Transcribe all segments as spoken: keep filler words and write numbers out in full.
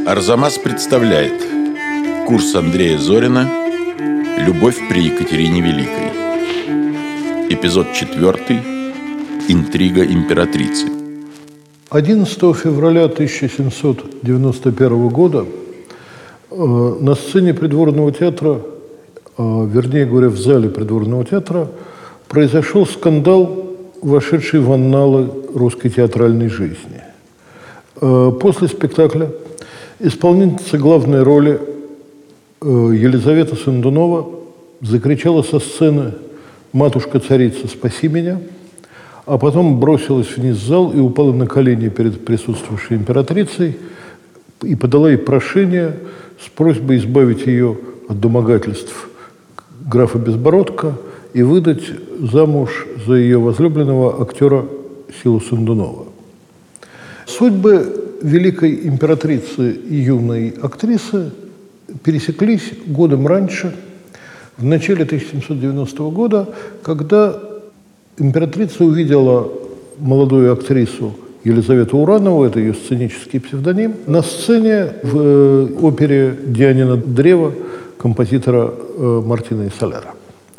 Арзамас представляет курс Андрея Зорина «Любовь при Екатерине Великой». Эпизод четвертый. Интрига императрицы. одиннадцатого февраля тысяча семьсот девяносто первого года э, на сцене придворного театра, э, вернее говоря, в зале придворного театра, произошел скандал, вошедший в анналы русской театральной жизни. Э, после спектакля исполнительница главной роли э, Елизавета Сандунова закричала со сцены: «Матушка-царица, спаси меня!», а потом бросилась вниз в зал и упала на колени перед присутствующей императрицей и подала ей прошение с просьбой избавить ее от домогательств графа Безбородка и выдать замуж за ее возлюбленного актера Силу Сандунова. Судьбы великой императрицы и юной актрисы пересеклись годом раньше, в начале тысяча семьсот девяностого года, когда императрица увидела молодую актрису Елизавету Уранову, это ее сценический псевдоним, на сцене в опере «Дианина Древо» композитора Мартина и Солера.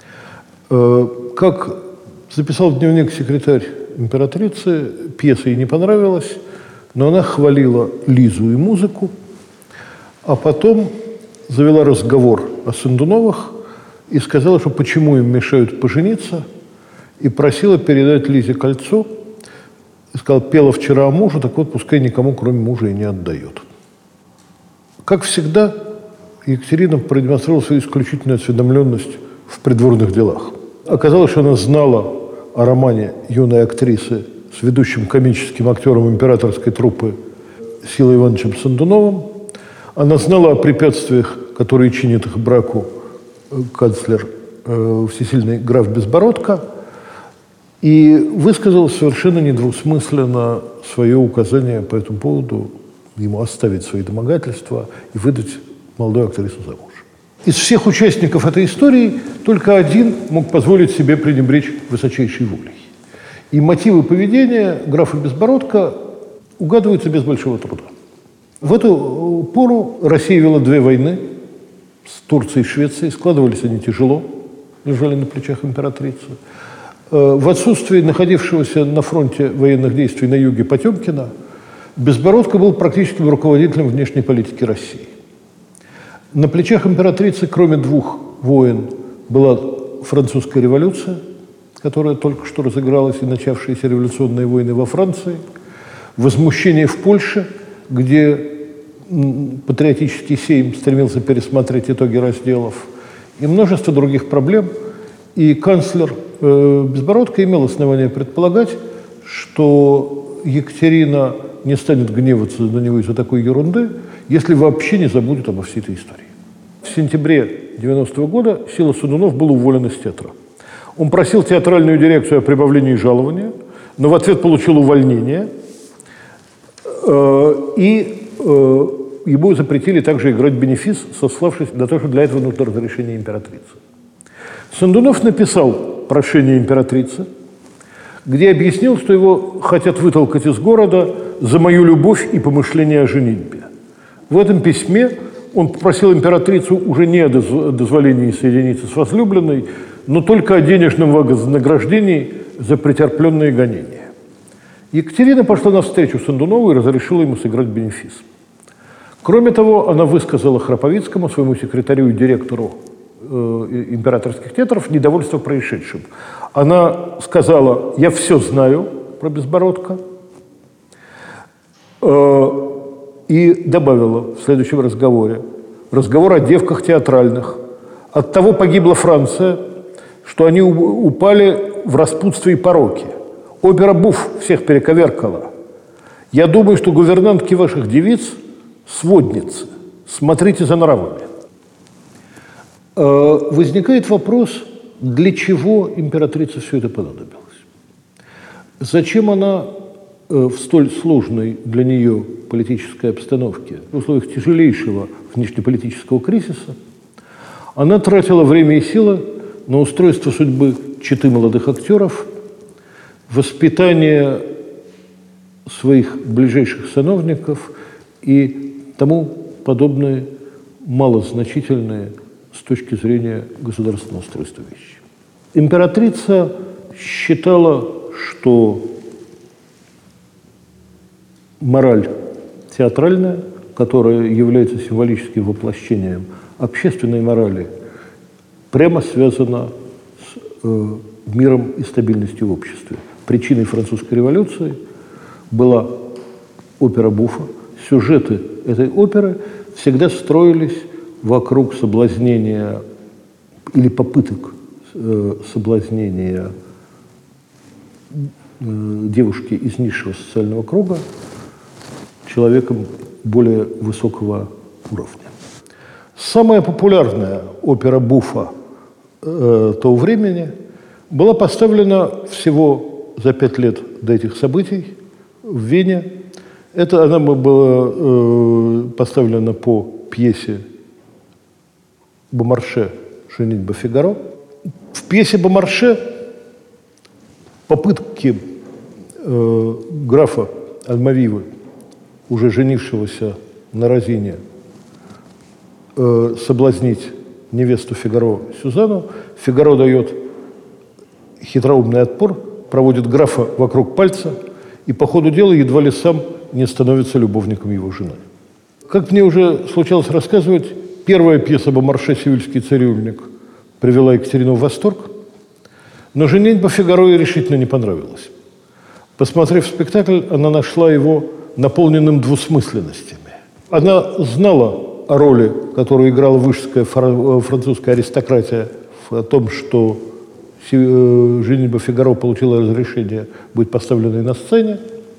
Как записал в дневник секретарь императрицы, пьеса ей не понравилась, но она хвалила Лизу и музыку, а потом завела разговор о Сандуновых и сказала, что почему им мешают пожениться, и просила передать Лизе кольцо. И сказала: пела вчера о муже, так вот пускай никому, кроме мужа, и не отдает. Как всегда, Екатерина продемонстрировала свою исключительную осведомленность в придворных делах. Оказалось, что она знала о романе юной актрисы с ведущим комическим актером императорской труппы Силой Ивановичем Сандуновым. Она знала о препятствиях, которые чинит их браку канцлер э, всесильный граф Безбородко, и высказал совершенно недвусмысленно свое указание по этому поводу, ему оставить свои домогательства и выдать молодую актрису замуж. Из всех участников этой истории только один мог позволить себе пренебречь высочайшей волей. И мотивы поведения графа Безбородко угадываются без большого труда. В эту пору Россия вела две войны с Турцией и Швецией. Складывались они тяжело, лежали на плечах императрицы. В отсутствии находившегося на фронте военных действий на юге Потемкина, Безбородко был практическим руководителем внешней политики России. На плечах императрицы, кроме двух войн, была французская революция, которая только что разыгралась, и начавшиеся революционные войны во Франции, возмущение в Польше, где патриотический сейм стремился пересмотреть итоги разделов, и множество других проблем. И канцлер э, Безбородко имел основание предполагать, что Екатерина не станет гневаться на него из-за такой ерунды, если вообще не забудет обо всей этой истории. В сентябре девяностого года Сила Сандунов был уволен из театра. Он просил театральную дирекцию о прибавлении жалования, но в ответ получил увольнение, э, и э, ему запретили также играть бенефис, сославшись на то, что для этого нужно разрешение императрицы. Сандунов написал прошение императрицы, где объяснил, что его хотят вытолкать из города за мою любовь и помышление о женитьбе. В этом письме он попросил императрицу уже не о дозволении соединиться с возлюбленной, но только о денежном вознаграждении за претерпленные гонения. Екатерина пошла навстречу Сандунову и разрешила ему сыграть бенефис. Кроме того, она высказала Храповицкому, своему секретарю и директору э, императорских театров, недовольство происшедшим. Она сказала: я все знаю про Безбородко, э, и добавила в следующем разговоре, разговор о девках театральных: от того погибла Франция, что они упали в распутстве и пороке. Опера буф всех перековеркала. Я думаю, что гувернантки ваших девиц – сводницы. Смотрите за нравами. Возникает вопрос, для чего императрице все это понадобилось? Зачем она в столь сложной для нее политической обстановке, в условиях тяжелейшего внешнеполитического кризиса, она тратила время и силы на устройство судьбы четы молодых актеров, воспитание своих ближайших сановников и тому подобные малозначительные с точки зрения государственного устройства вещи. Императрица считала, что мораль театральная, которая является символическим воплощением общественной морали, прямо связана с э, миром и стабильностью в обществе. Причиной французской революции была опера Буффа. Сюжеты этой оперы всегда строились вокруг соблазнения или попыток э, соблазнения э, девушки из низшего социального круга человеком более высокого уровня. Самая популярная опера Буффа э, того времени была поставлена всего за пять лет до этих событий в Вене. Это она была э, поставлена по пьесе Бомарше «Женитьба Фигаро». В пьесе Бомарше попытки э, графа Альмавивы, уже женившегося на Розине, э, соблазнить невесту Фигаро Сюзанну, Фигаро дает хитроумный отпор, проводит графа вокруг пальца и по ходу дела едва ли сам не становится любовником его жены. Как мне уже случалось рассказывать, первая пьеса Бомарше «Севильский цирюльник» привела Екатерину в восторг, но «Женитьба Фигаро» ей решительно не понравилась. Посмотрев спектакль, она нашла его наполненным двусмысленностями. Она знала о роли, которую играла высшая французская аристократия в том, что «Женитьба Фигаро» получила разрешение быть поставленной на сцене.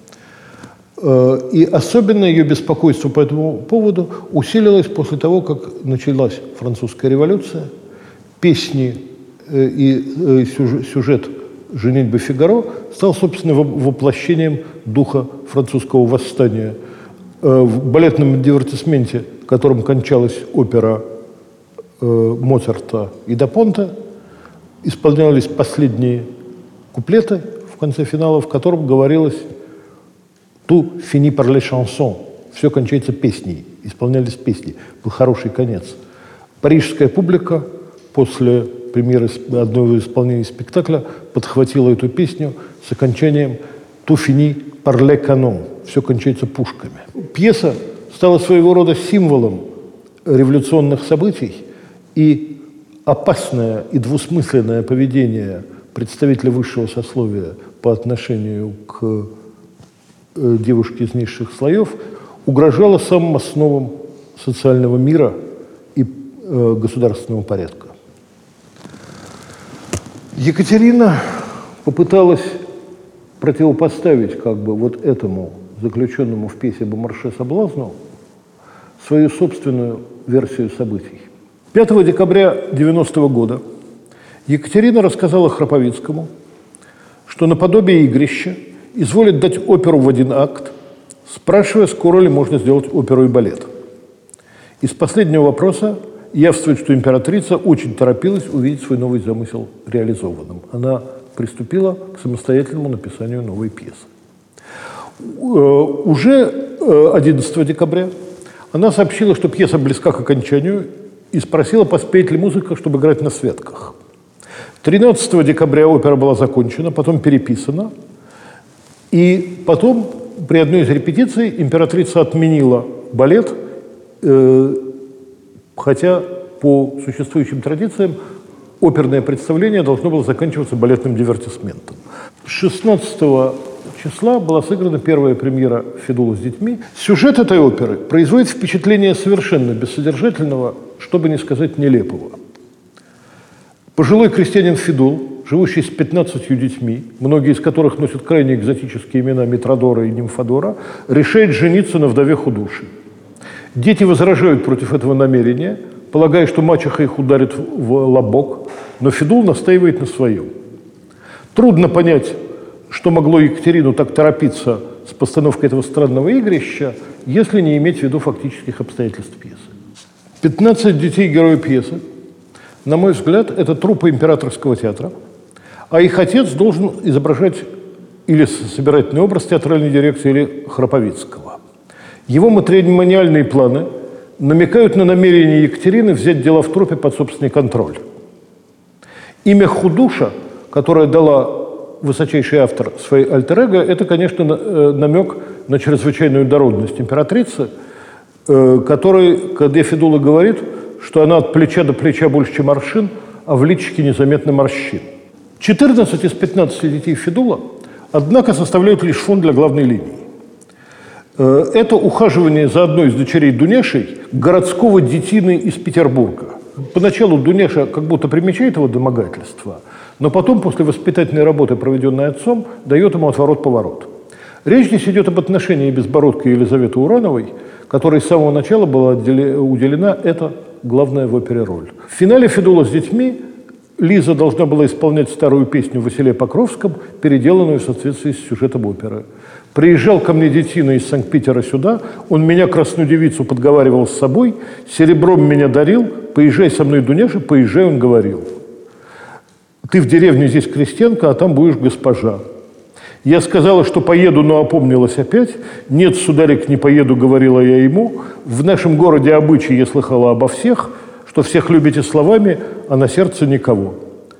И особенно ее беспокойство по этому поводу усилилось после того, как началась французская революция. Песни и сюжет «Женитьбы Фигаро» стал, собственно, воплощением духа французского восстания. В балетном дивертисменте, которым кончалась опера Моцарта и Дапонта, исполнялись последние куплеты в конце финала, в котором говорилось «Tout finit par les chansons». Все кончается песней. Исполнялись песни. Был хороший конец. Парижская публика после премьеры одного исполнения спектакля подхватила эту песню с окончанием «Tout finit par les canons». Все кончается пушками. Пьеса стала своего рода символом революционных событий, и опасное и двусмысленное поведение представителя высшего сословия по отношению к девушке из низших слоев угрожало самым основам социального мира и э, государственного порядка. Екатерина попыталась противопоставить как бы вот этому заключенному в пьесе Бомарше соблазну свою собственную версию событий. пятого декабря девяностого года Екатерина рассказала Храповицкому, что наподобие игрища изволит дать оперу в один акт, спрашивая, скоро ли можно сделать оперу и балет. Из последнего вопроса явствует, что императрица очень торопилась увидеть свой новый замысел реализованным. Она приступила к самостоятельному написанию новой пьесы. Уже одиннадцатого декабря она сообщила, что пьеса близка к окончанию, и спросила, поспеет ли музыка, чтобы играть на святках. тринадцатого декабря опера была закончена, потом переписана, и потом при одной из репетиций императрица отменила балет, э, хотя по существующим традициям оперное представление должно было заканчиваться балетным дивертисментом. шестнадцатого числа была сыграна первая премьера «Федула с детьми». Сюжет этой оперы производит впечатление совершенно бессодержательного, чтобы не сказать нелепого. Пожилой крестьянин Федул, живущий с пятнадцатью детьми, многие из которых носят крайне экзотические имена Митродора и Нимфодора, решает жениться на вдове худуши. Дети возражают против этого намерения, полагая, что мачеха их ударит в лобок, но Федул настаивает на своем. Трудно понять, что могло Екатерину так торопиться с постановкой этого странного игрища, если не иметь в виду фактических обстоятельств пьесы. пятнадцать детей героя пьесы, на мой взгляд, это труппа императорского театра, а их отец должен изображать или собирательный образ театральной дирекции, или Храповицкого. Его матримониальные планы намекают на намерение Екатерины взять дела в труппе под собственный контроль. Имя Худуша, которое дала высочайший автор своей альтер-эго, это, конечно, намек на чрезвычайную дородность императрицы, которой Каде Федула говорит, что она от плеча до плеча больше, чем аршин, а в личике незаметно морщин. четырнадцать из пятнадцати детей Федула, однако, составляют лишь фон для главной линии. Это ухаживание за одной из дочерей Дуняшей, городского детины из Петербурга. Поначалу Дуняша как будто примечает его домогательство, но потом, после воспитательной работы, проведенной отцом, дает ему отворот-поворот. Речь здесь идет об отношении Безбородко и Елизаветы Урановой, которой с самого начала была уделена эта главная в опере роль. В финале «Федула с детьми» Лиза должна была исполнять старую песню Василия Покровском, переделанную в соответствии с сюжетом оперы. «Приезжал ко мне детина из Санкт-Питера сюда, он меня, красную девицу, подговаривал с собой, серебром меня дарил, поезжай со мной, Дуняша, поезжай, он говорил. Ты в деревне здесь крестьянка, а там будешь госпожа. Я сказала, что поеду, но опомнилась опять. Нет, сударик, не поеду, говорила я ему. В нашем городе обычай я слыхала обо всех, что всех любите словами, а на сердце никого.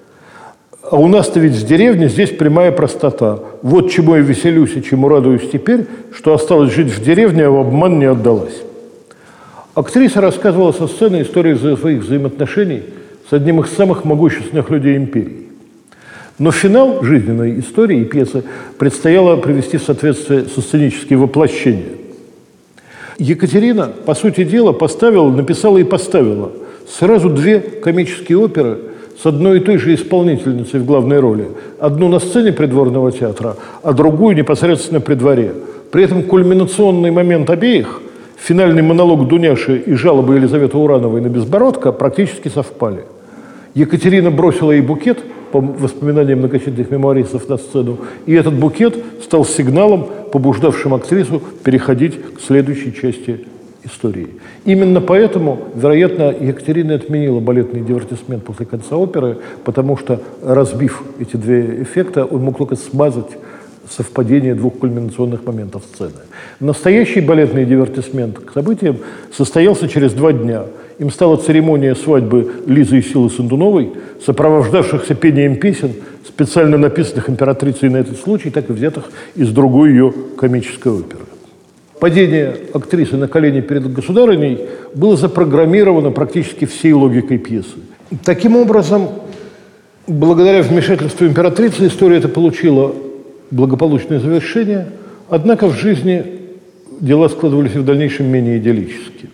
А у нас-то ведь в деревне здесь прямая простота. Вот чему я веселюсь и чему радуюсь теперь, что осталось жить в деревне, а в обман не отдалась». Актриса рассказывала со сцены историю своих взаимоотношений с одним из самых могущественных людей империи. Но финал жизненной истории и пьесы предстояло привести в соответствие со сценическим воплощением. Екатерина, по сути дела, поставила, написала и поставила сразу две комические оперы с одной и той же исполнительницей в главной роли. Одну на сцене придворного театра, а другую непосредственно при дворе. При этом кульминационный момент обеих, финальный монолог Дуняши и жалобы Елизаветы Урановой на Безбородко, практически совпали. Екатерина бросила ей букет, по воспоминаниям многочисленных мемуаристов, на сцену, и этот букет стал сигналом, побуждавшим актрису переходить к следующей части истории. Именно поэтому, вероятно, Екатерина отменила балетный дивертисмент после конца оперы, потому что, разбив эти две эффекта, он мог только смазать совпадение двух кульминационных моментов сцены. Настоящий балетный дивертисмент к событиям состоялся через два дня. Им стала церемония свадьбы Лизы и Силы Сандуновой, сопровождавшихся пением песен, специально написанных императрицей на этот случай, так и взятых из другой ее комической оперы. Падение актрисы на колени перед государыней было запрограммировано практически всей логикой пьесы. Таким образом, благодаря вмешательству императрицы, история эта получила благополучное завершение, однако в жизни дела складывались и в дальнейшем менее идиллически.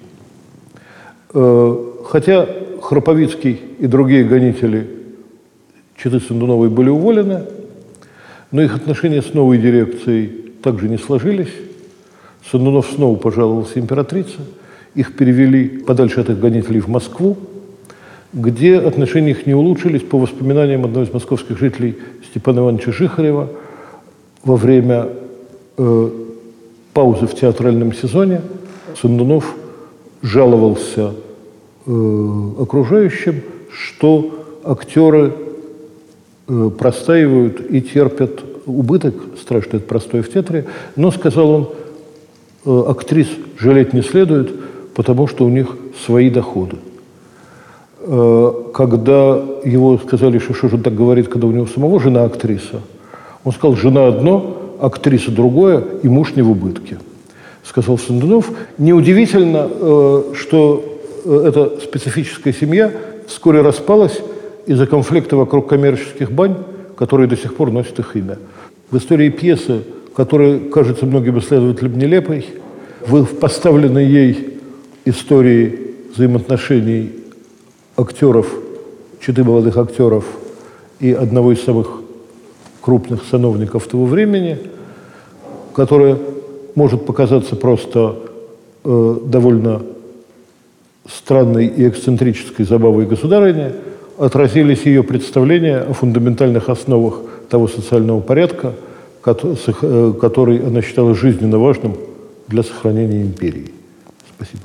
Хотя Храповицкий и другие гонители четы Сандуновой были уволены, но их отношения с новой дирекцией также не сложились. Сандунов снова пожаловался императрице, их перевели подальше от их гонителей в Москву, где отношения их не улучшились, по воспоминаниям одного из московских жителей Степана Ивановича Жихарева. Во время э, паузы в театральном сезоне Сандунов жаловался э, окружающим, что актеры э, простаивают и терпят убыток, страшный это простой в театре, но, сказал он, э, актрис жалеть не следует, потому что у них свои доходы. Э, когда его сказали, что что же он так говорит, когда у него самого жена актриса, он сказал: жена одно, актриса другое, и муж не в убытке. Сказал Сандунов. Неудивительно, что эта специфическая семья вскоре распалась из-за конфликта вокруг коммерческих бань, которые до сих пор носят их имя. В истории пьесы, которая кажется многим исследователям нелепой, в поставленной ей истории взаимоотношений актеров, четы молодых актеров и одного из самых крупных сановников того времени, которая может показаться просто э, довольно странной и эксцентрической забавой государыни, отразились ее представления о фундаментальных основах того социального порядка, который она считала жизненно важным для сохранения империи. Спасибо.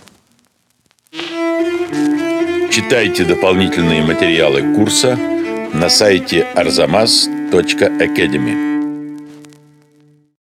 Читайте дополнительные материалы курса на сайте арзамас точка академи.